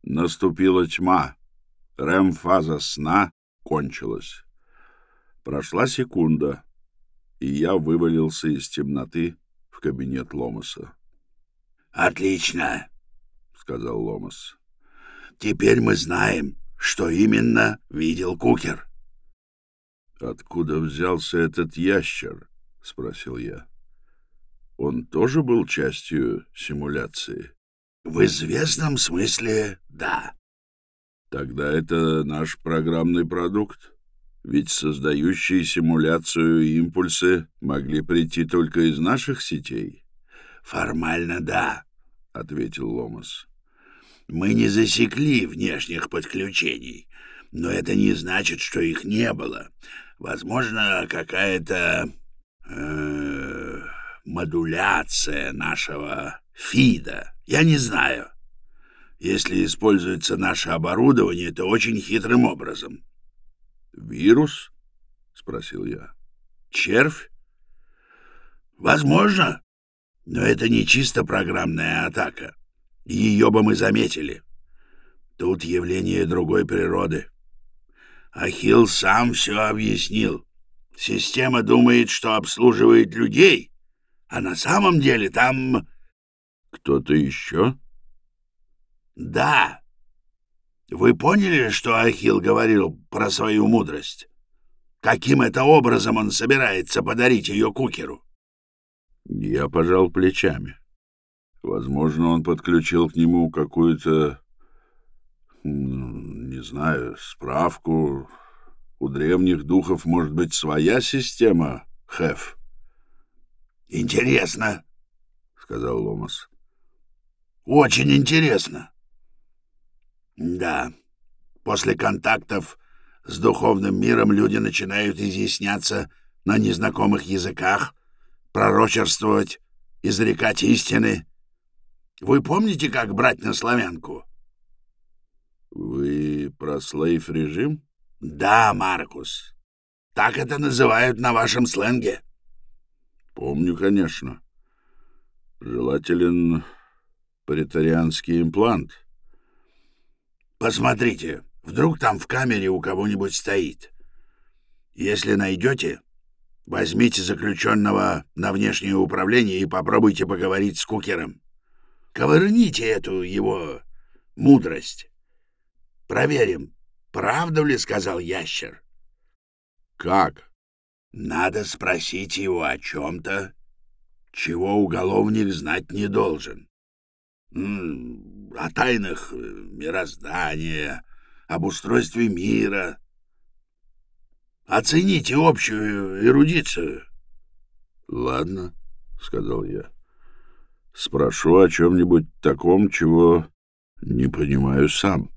Наступила тьма. Рэм-фаза сна кончилась. Прошла секунда, и я вывалился из темноты в кабинет Ломаса. «Отлично», — сказал Ломас. «Теперь мы знаем, что именно видел Кукер». «Откуда взялся этот ящер?» — спросил я. «Он тоже был частью симуляции?» «В известном смысле, да». «Тогда это наш программный продукт? Ведь создающие симуляцию импульсы могли прийти только из наших сетей?» «Формально, да», — ответил Ломас. «Мы не засекли внешних подключений, но это не значит, что их не было. Возможно, какая-то модуляция нашего фида. Я не знаю. Если используется наше оборудование, то очень хитрым образом». «Вирус?» — спросил я. «Червь? Возможно, но это не чисто программная атака. Ее бы мы заметили. Тут явление другой природы. Ахилл сам все объяснил. Система думает, что обслуживает людей, а на самом деле там...» «Кто-то еще?» «Да. Вы поняли, что Ахилл говорил про свою мудрость? Каким это образом он собирается подарить ее Кукеру?» Я пожал плечами. Возможно, он подключил к нему какую-то, не знаю, справку. У древних духов может быть своя система, Хэф. «Интересно», — сказал Ломас. «Очень интересно». «Да, после контактов с духовным миром люди начинают изъясняться на незнакомых языках, пророчествовать, изрекать истины. Вы помните, как брать на славянку?» «Вы про слейв-режим?» «Да, Маркус. Так это называют на вашем сленге». «Помню, конечно. Желателен претарианский имплант». «Посмотрите, вдруг там в камере у кого-нибудь стоит. Если найдете, возьмите заключенного на внешнее управление и попробуйте поговорить с Кукером. Ковырните эту его мудрость. Проверим, правду ли сказал ящер». «Как?» «Надо спросить его о чем-то, чего уголовник знать не должен. О тайнах мироздания, об устройстве мира. Оцените общую эрудицию». «Ладно», — сказал я. «Спрошу о чем-нибудь таком, чего не понимаю сам».